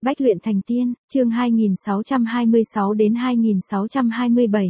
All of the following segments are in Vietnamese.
Bách luyện thành tiên, chương 2626 đến 2627.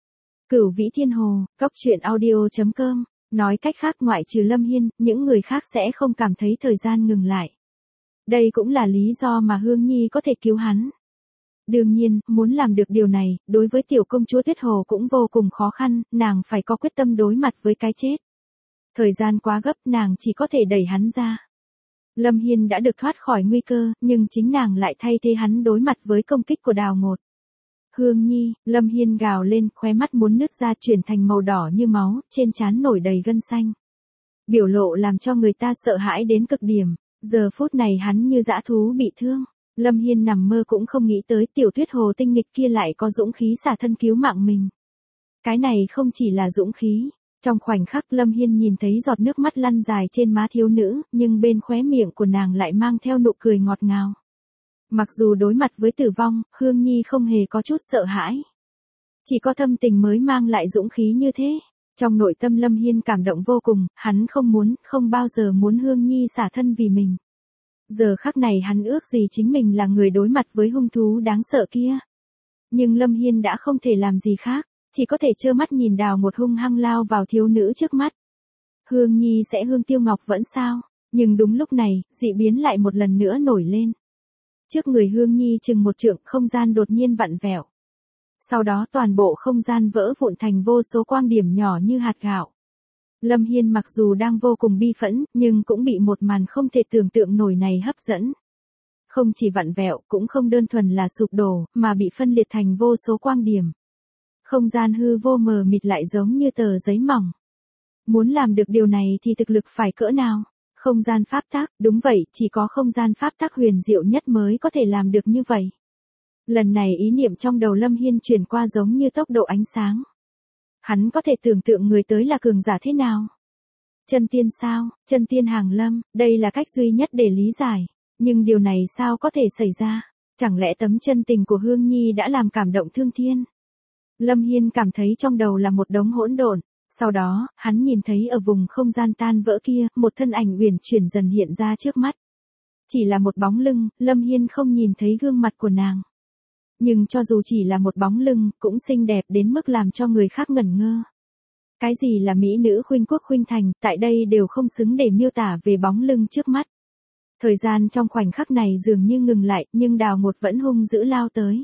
Cửu Vĩ Thiên Hồ, Cốc truyện audio.com, nói cách khác ngoại trừ Lâm Hiên, những người khác sẽ không cảm thấy thời gian ngừng lại. Đây cũng là lý do mà Hương Nhi có thể cứu hắn. Đương nhiên, muốn làm được điều này, đối với tiểu công chúa Tuyết Hồ cũng vô cùng khó khăn, nàng phải có quyết tâm đối mặt với cái chết. Thời gian quá gấp, nàng chỉ có thể đẩy hắn ra. Lâm Hiên đã được thoát khỏi nguy cơ, nhưng chính nàng lại thay thế hắn đối mặt với công kích của Đào Ngột. Hương Nhi, Lâm Hiên gào lên, khóe mắt muốn nứt ra chuyển thành màu đỏ như máu, trên trán nổi đầy gân xanh. Biểu lộ làm cho người ta sợ hãi đến cực điểm, giờ phút này hắn như dã thú bị thương. Lâm Hiên nằm mơ cũng không nghĩ tới tiểu Tuyết Hồ tinh nghịch kia lại có dũng khí xả thân cứu mạng mình. Cái này không chỉ là dũng khí. Trong khoảnh khắc Lâm Hiên nhìn thấy giọt nước mắt lăn dài trên má thiếu nữ, nhưng bên khóe miệng của nàng lại mang theo nụ cười ngọt ngào. Mặc dù đối mặt với tử vong, Hương Nhi không hề có chút sợ hãi. Chỉ có thâm tình mới mang lại dũng khí như thế. Trong nội tâm Lâm Hiên cảm động vô cùng, hắn không bao giờ muốn Hương Nhi xả thân vì mình. Giờ khắc này hắn ước gì chính mình là người đối mặt với hung thú đáng sợ kia. Nhưng Lâm Hiên đã không thể làm gì khác. Chỉ có thể trơ mắt nhìn Đào Ngột hung hăng lao vào thiếu nữ trước mắt. Hương Nhi sẽ hương tiêu ngọc vẫn sao, nhưng đúng lúc này, dị biến lại một lần nữa nổi lên. Trước người Hương Nhi chừng một trượng, không gian đột nhiên vặn vẹo. Sau đó toàn bộ không gian vỡ vụn thành vô số quang điểm nhỏ như hạt gạo. Lâm Hiên mặc dù đang vô cùng bi phẫn, nhưng cũng bị một màn không thể tưởng tượng nổi này hấp dẫn. Không chỉ vặn vẹo, cũng không đơn thuần là sụp đổ, mà bị phân liệt thành vô số quang điểm. Không gian hư vô mờ mịt lại giống như tờ giấy mỏng. Muốn làm được điều này thì thực lực phải cỡ nào? Không gian pháp tắc, đúng vậy, chỉ có không gian pháp tắc huyền diệu nhất mới có thể làm được như vậy. Lần này ý niệm trong đầu Lâm Hiên chuyển qua giống như tốc độ ánh sáng. Hắn có thể tưởng tượng người tới là cường giả thế nào? Chân tiên sao? Chân tiên hàng lâm, đây là cách duy nhất để lý giải. Nhưng điều này sao có thể xảy ra? Chẳng lẽ tấm chân tình của Hương Nhi đã làm cảm động thương thiên? Lâm Hiên cảm thấy trong đầu là một đống hỗn độn, sau đó, hắn nhìn thấy ở vùng không gian tan vỡ kia, một thân ảnh uyển chuyển dần hiện ra trước mắt. Chỉ là một bóng lưng, Lâm Hiên không nhìn thấy gương mặt của nàng. Nhưng cho dù chỉ là một bóng lưng, cũng xinh đẹp đến mức làm cho người khác ngẩn ngơ. Cái gì là mỹ nữ khuynh quốc khuynh thành, tại đây đều không xứng để miêu tả về bóng lưng trước mắt. Thời gian trong khoảnh khắc này dường như ngừng lại, nhưng Đào Ngột vẫn hung dữ lao tới.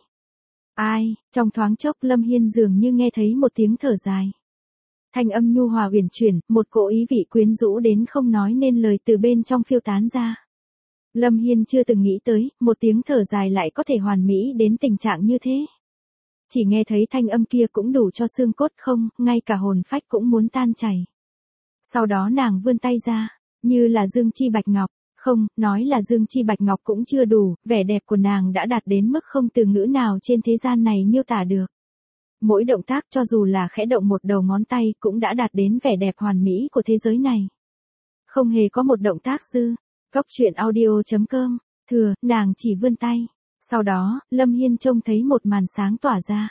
Ai, trong thoáng chốc Lâm Hiên dường như nghe thấy một tiếng thở dài. Thanh âm nhu hòa uyển chuyển, một cỗ ý vị quyến rũ đến không nói nên lời từ bên trong phiêu tán ra. Lâm Hiên chưa từng nghĩ tới, một tiếng thở dài lại có thể hoàn mỹ đến tình trạng như thế. Chỉ nghe thấy thanh âm kia cũng đủ cho xương cốt không, ngay cả hồn phách cũng muốn tan chảy. Sau đó nàng vươn tay ra, như là dương chi bạch ngọc. Không, nói là dương chi bạch ngọc cũng chưa đủ, vẻ đẹp của nàng đã đạt đến mức không từ ngữ nào trên thế gian này miêu tả được. Mỗi động tác cho dù là khẽ động một đầu ngón tay cũng đã đạt đến vẻ đẹp hoàn mỹ của thế giới này. Không hề có một động tác dư. Cốc truyện audio.com, nàng chỉ vươn tay. Sau đó, Lâm Hiên trông thấy một màn sáng tỏa ra.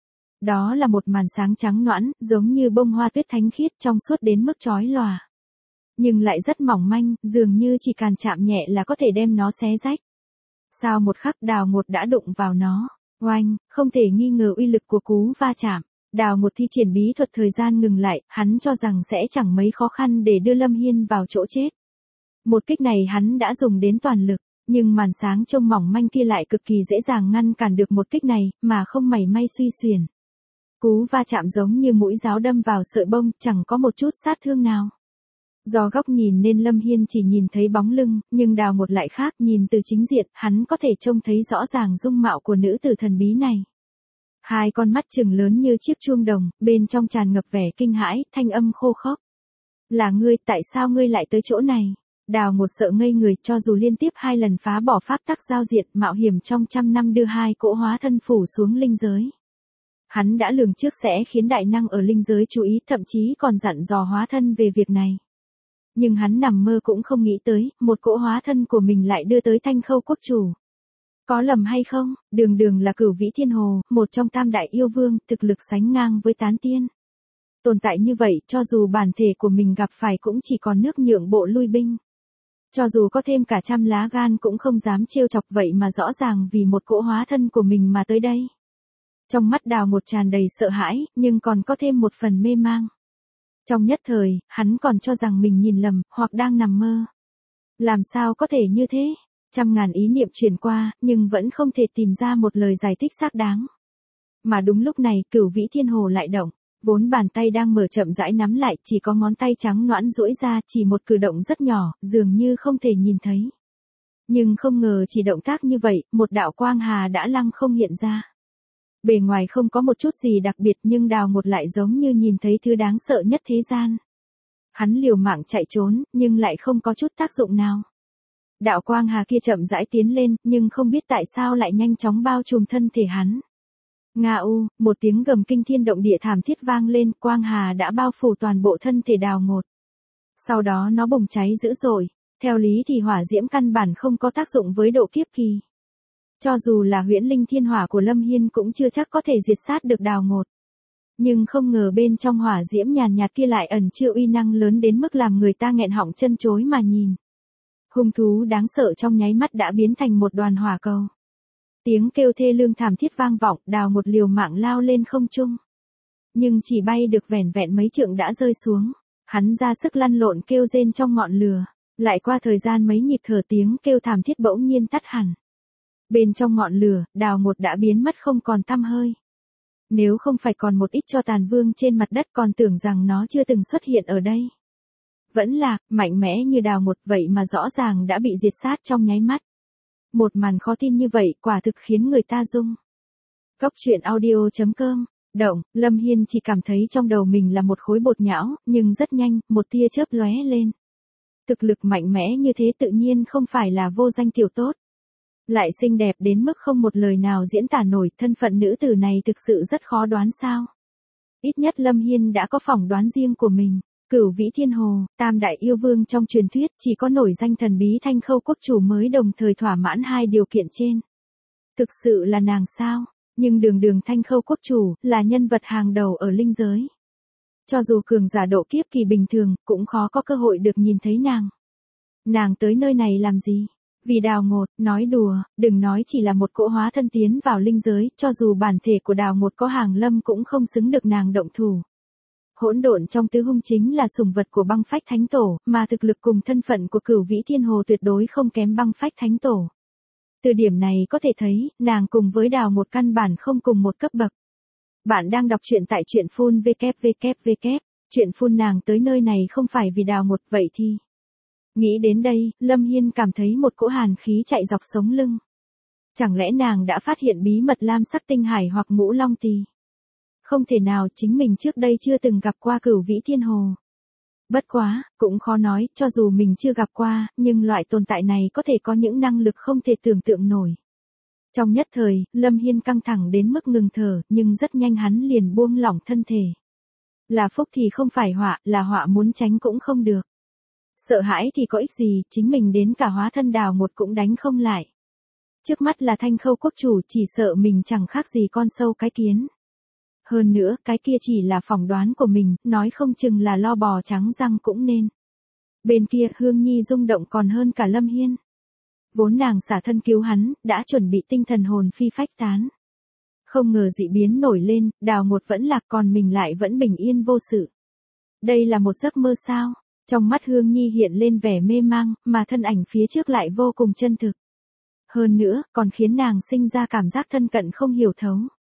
Đó là một màn sáng trắng nõn, giống như bông hoa tuyết thánh khiết trong suốt đến mức chói lòa. Nhưng lại rất mỏng manh, dường như chỉ cần chạm nhẹ là có thể đem nó xé rách. Sau một khắc Đào Ngột đã đụng vào nó. Oanh, không thể nghi ngờ uy lực của cú va chạm. Đào Ngột thi triển bí thuật thời gian ngừng lại, hắn cho rằng sẽ chẳng mấy khó khăn để đưa Lâm Hiên vào chỗ chết. Một kích này hắn đã dùng đến toàn lực, nhưng màn sáng trông mỏng manh kia lại cực kỳ dễ dàng ngăn cản được một kích này, mà không mảy may suy xuyển. Cú va chạm giống như mũi giáo đâm vào sợi bông, chẳng có một chút sát thương nào. Do góc nhìn nên Lâm Hiên chỉ nhìn thấy bóng lưng, nhưng Đào Ngột lại khác, nhìn từ chính diện, hắn có thể trông thấy rõ ràng dung mạo của nữ tử thần bí này. Hai con mắt trừng lớn như chiếc chuông đồng, bên trong tràn ngập vẻ kinh hãi, thanh âm khô khốc. Là ngươi, tại sao ngươi lại tới chỗ này? Đào Ngột sợ ngây người, cho dù liên tiếp 2 lần phá bỏ pháp tắc giao diệt, mạo hiểm trong 100 năm đưa 2 cỗ hóa thân phủ xuống linh giới. Hắn đã lường trước sẽ khiến đại năng ở linh giới chú ý, thậm chí còn dặn dò hóa thân về việc này. Nhưng hắn nằm mơ cũng không nghĩ tới, một cỗ hóa thân của mình lại đưa tới Thanh Khâu quốc chủ. Có lầm hay không, đường là Cửu Vĩ Thiên Hồ, một trong tam đại yêu vương, thực lực sánh ngang với Tán Tiên. Tồn tại như vậy, cho dù bản thể của mình gặp phải cũng chỉ còn nước nhượng bộ lui binh. Cho dù có thêm cả trăm lá gan cũng không dám trêu chọc, vậy mà rõ ràng vì một cỗ hóa thân của mình mà tới đây. Trong mắt Đào một tràn đầy sợ hãi, nhưng còn có thêm một phần mê mang. Trong nhất thời, hắn còn cho rằng mình nhìn lầm, hoặc đang nằm mơ. Làm sao có thể như thế? Trăm ngàn ý niệm truyền qua, nhưng vẫn không thể tìm ra một lời giải thích xác đáng. Mà đúng lúc này, Cửu Vĩ Thiên Hồ lại động. Vốn bàn tay đang mở chậm rãi nắm lại, chỉ có ngón tay trắng nõn duỗi ra, chỉ một cử động rất nhỏ, dường như không thể nhìn thấy. Nhưng không ngờ chỉ động tác như vậy, một đạo quang hà đã lăng không hiện ra. Bề ngoài không có một chút gì đặc biệt, nhưng Đào một lại giống như nhìn thấy thứ đáng sợ nhất thế gian. Hắn liều mạng chạy trốn, nhưng lại không có chút tác dụng nào. Đạo quang hà kia chậm rãi tiến lên, nhưng không biết tại sao lại nhanh chóng bao trùm thân thể hắn. Nga u, một tiếng gầm kinh thiên động địa thảm thiết vang lên, quang hà đã bao phủ toàn bộ thân thể Đào một. Sau đó nó bùng cháy dữ dội, theo lý thì hỏa diễm căn bản không có tác dụng với độ kiếp kỳ. Cho dù là huyễn linh thiên hỏa của Lâm Hiên cũng chưa chắc có thể diệt sát được Đào một. Nhưng không ngờ bên trong hỏa diễm nhàn nhạt kia lại ẩn chứa uy năng lớn đến mức làm người ta nghẹn họng chân chối mà nhìn. Hung thú đáng sợ trong nháy mắt đã biến thành một đoàn hỏa cầu. Tiếng kêu thê lương thảm thiết vang vọng, Đào một liều mạng lao lên không trung. Nhưng chỉ bay được vẻn vẹn mấy trượng đã rơi xuống. Hắn ra sức lăn lộn kêu rên trong ngọn lửa. Lại qua thời gian mấy nhịp thở, tiếng kêu thảm thiết bỗng nhiên tắt hẳn. Bên trong ngọn lửa, Đào một đã biến mất không còn tăm hơi. Nếu không phải còn một ít tro tàn vương trên mặt đất, còn tưởng rằng nó chưa từng xuất hiện ở đây. Vẫn là, mạnh mẽ như Đào một vậy mà rõ ràng đã bị diệt sát trong nháy mắt. Một màn khó tin như vậy quả thực khiến người ta rung. Cốc truyện audio.com. Động, Lâm Hiên chỉ cảm thấy trong đầu mình là một khối bột nhão, nhưng rất nhanh, một tia chớp lóe lên. Thực lực mạnh mẽ như thế tự nhiên không phải là vô danh tiểu tốt. Lại xinh đẹp đến mức không một lời nào diễn tả nổi, thân phận nữ tử này thực sự rất khó đoán sao. Ít nhất Lâm Hiên đã có phỏng đoán riêng của mình. Cửu Vĩ Thiên Hồ, tam đại yêu vương trong truyền thuyết, chỉ có nổi danh thần bí Thanh Khâu quốc chủ mới đồng thời thỏa mãn hai điều kiện trên. Thực sự là nàng sao? Nhưng đường Thanh Khâu quốc chủ là nhân vật hàng đầu ở linh giới. Cho dù cường giả độ kiếp kỳ bình thường, cũng khó có cơ hội được nhìn thấy nàng. Nàng tới nơi này làm gì? Vì Đào một, nói đùa, đừng nói chỉ là một cỗ hóa thân tiến vào linh giới, cho dù bản thể của Đào một có hàng lâm cũng không xứng được nàng động thủ. Hỗn độn trong tứ hung chính là sủng vật của Băng Phách Thánh Tổ, mà thực lực cùng thân phận của Cửu Vĩ Thiên Hồ tuyệt đối không kém Băng Phách Thánh Tổ. Từ điểm này có thể thấy, nàng cùng với Đào một căn bản không cùng một cấp bậc. Bạn đang đọc truyện tại truyện phun www. Truyện phun nàng tới nơi này không phải vì Đào một, vậy thì. Nghĩ đến đây, Lâm Hiên cảm thấy một cỗ hàn khí chạy dọc sống lưng. Chẳng lẽ nàng đã phát hiện bí mật lam sắc tinh hải hoặc ngũ long tỳ? Không thể nào, chính mình trước đây chưa từng gặp qua Cửu Vĩ Thiên Hồ. Bất quá, cũng khó nói, cho dù mình chưa gặp qua, nhưng loại tồn tại này có thể có những năng lực không thể tưởng tượng nổi. Trong nhất thời, Lâm Hiên căng thẳng đến mức ngừng thở, nhưng rất nhanh hắn liền buông lỏng thân thể. Là phúc thì không phải họa, là họa muốn tránh cũng không được. Sợ hãi thì có ích gì, chính mình đến cả hóa thân Đào một cũng đánh không lại. Trước mắt là Thanh Khâu quốc chủ, chỉ sợ mình chẳng khác gì con sâu cái kiến. Hơn nữa, cái kia chỉ là phỏng đoán của mình, nói không chừng là lo bò trắng răng cũng nên. Bên kia, Hương Nhi rung động còn hơn cả Lâm Hiên. Vốn nàng xả thân cứu hắn, đã chuẩn bị tinh thần hồn phi phách tán. Không ngờ dị biến nổi lên, Đào một vẫn lạc còn mình lại vẫn bình yên vô sự. Đây là một giấc mơ sao? Trong mắt Hương Nhi hiện lên vẻ mê mang, mà thân ảnh phía trước lại vô cùng chân thực. Hơn nữa, còn khiến nàng sinh ra cảm giác thân cận không hiểu thấu.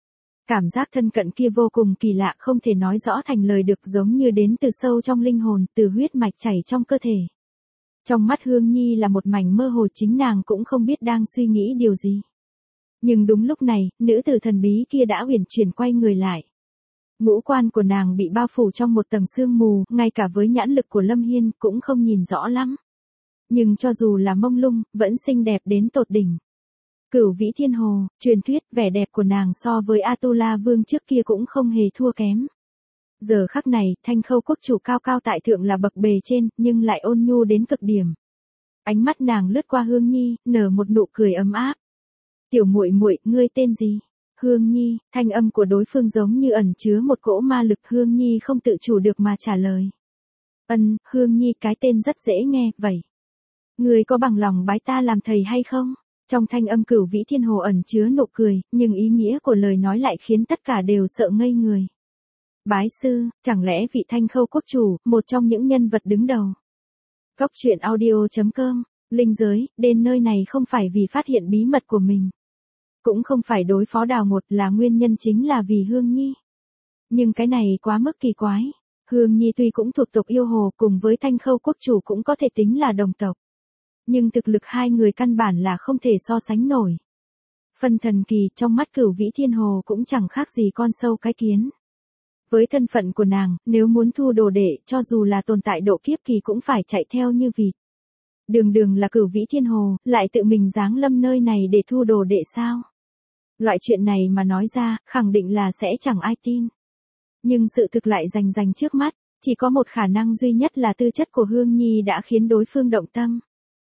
Cảm giác thân cận kia vô cùng kỳ lạ, không thể nói rõ thành lời được, giống như đến từ sâu trong linh hồn, từ huyết mạch chảy trong cơ thể. Trong mắt Hương Nhi là một mảnh mơ hồ, chính nàng cũng không biết đang suy nghĩ điều gì. Nhưng đúng lúc này, nữ tử thần bí kia đã uyển chuyển quay người lại. Ngũ quan của nàng bị bao phủ trong một tầng sương mù, ngay cả với nhãn lực của Lâm Hiên cũng không nhìn rõ lắm. Nhưng cho dù là mông lung, vẫn xinh đẹp đến tột đỉnh. Cửu Vĩ Thiên Hồ, truyền thuyết, vẻ đẹp của nàng so với Atula Vương trước kia cũng không hề thua kém. Giờ khắc này, Thanh Khâu quốc chủ cao cao tại thượng là bậc bề trên, nhưng lại ôn nhu đến cực điểm. Ánh mắt nàng lướt qua Hương Nhi, nở một nụ cười ấm áp. Tiểu muội muội, ngươi tên gì? Hương Nhi, thanh âm của đối phương giống như ẩn chứa một cỗ ma lực, Hương Nhi không tự chủ được mà trả lời. Hương Nhi, cái tên rất dễ nghe, vậy. Người có bằng lòng bái ta làm thầy hay không? Trong thanh âm Cửu Vĩ Thiên Hồ ẩn chứa nụ cười, nhưng ý nghĩa của lời nói lại khiến tất cả đều sợ ngây người. Bái sư, chẳng lẽ vị Thanh Khâu quốc chủ, một trong những nhân vật đứng đầu. Góc truyện audio.com, linh giới, đến nơi này không phải vì phát hiện bí mật của mình. Cũng không phải đối phó Đào Ngột, là nguyên nhân chính là vì Hương Nhi. Nhưng cái này quá mức kỳ quái. Hương Nhi tuy cũng thuộc tộc yêu hồ, cùng với Thanh Khâu quốc chủ cũng có thể tính là đồng tộc. Nhưng thực lực hai người căn bản là không thể so sánh nổi. Phần thần kỳ trong mắt Cửu Vĩ Thiên Hồ cũng chẳng khác gì con sâu cái kiến. Với thân phận của nàng, nếu muốn thu đồ đệ, cho dù là tồn tại độ kiếp kỳ cũng phải chạy theo như vịt. Đường đường là Cửu Vĩ Thiên Hồ, lại tự mình giáng lâm nơi này để thu đồ đệ sao? Loại chuyện này mà nói ra, khẳng định là sẽ chẳng ai tin. Nhưng sự thực lại rành trước mắt, chỉ có một khả năng duy nhất là tư chất của Hương Nhi đã khiến đối phương động tâm.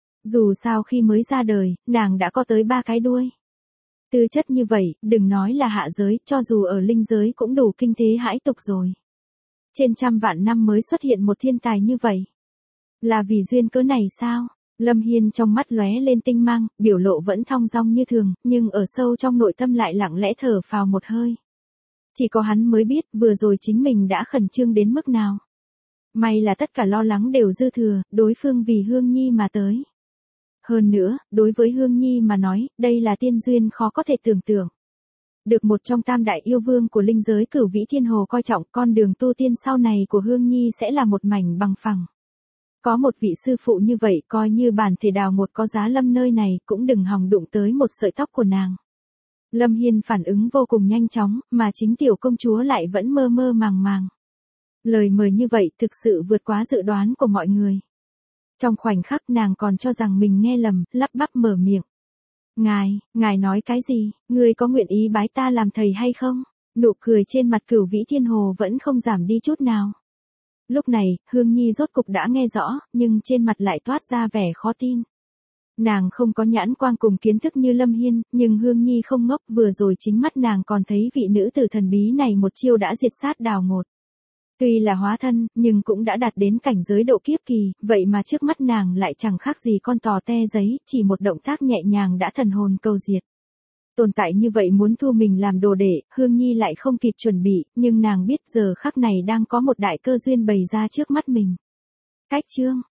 Dù sao khi mới ra đời, nàng đã có tới 3 cái đuôi. Tư chất như vậy, đừng nói là hạ giới, cho dù ở linh giới cũng đủ kinh thế hãi tục rồi. Trên trăm vạn năm mới xuất hiện một thiên tài như vậy. Là vì duyên cớ này sao? Lâm Hiên trong mắt lóe lên tinh mang, biểu lộ vẫn thong dong như thường, nhưng ở sâu trong nội tâm lại lặng lẽ thở phào một hơi. Chỉ có hắn mới biết vừa rồi chính mình đã khẩn trương đến mức nào. May là tất cả lo lắng đều dư thừa, đối phương vì Hương Nhi mà tới. Hơn nữa, đối với Hương Nhi mà nói, đây là tiên duyên khó có thể tưởng tượng. Được một trong tam đại yêu vương của linh giới Cửu Vĩ Thiên Hồ coi trọng, con đường tu tiên sau này của Hương Nhi sẽ là một mảnh bằng phẳng. Có một vị sư phụ như vậy, coi như bản thể Đào Ngột có giá lâm nơi này, cũng đừng hòng đụng tới một sợi tóc của nàng. Lâm Hiên phản ứng vô cùng nhanh chóng, mà chính tiểu công chúa lại vẫn mơ mơ màng màng. Lời mời như vậy thực sự vượt quá dự đoán của mọi người. Trong khoảnh khắc nàng còn cho rằng mình nghe lầm, lắp bắp mở miệng. Ngài nói cái gì, người có nguyện ý bái ta làm thầy hay không? Nụ cười trên mặt Cửu Vĩ Thiên Hồ vẫn không giảm đi chút nào. Lúc này, Hương Nhi rốt cục đã nghe rõ, nhưng trên mặt lại toát ra vẻ khó tin. Nàng không có nhãn quang cùng kiến thức như Lâm Hiên, nhưng Hương Nhi không ngốc, vừa rồi chính mắt nàng còn thấy vị nữ tử thần bí này một chiêu đã diệt sát Đào Ngột. Tuy là hóa thân, nhưng cũng đã đạt đến cảnh giới độ kiếp kỳ, vậy mà trước mắt nàng lại chẳng khác gì con tò te giấy, chỉ một động tác nhẹ nhàng đã thần hồn câu diệt. Tồn tại như vậy muốn thu mình làm đồ đệ, Hương Nhi lại không kịp chuẩn bị, nhưng nàng biết giờ khắc này đang có một đại cơ duyên bày ra trước mắt mình. Cách chương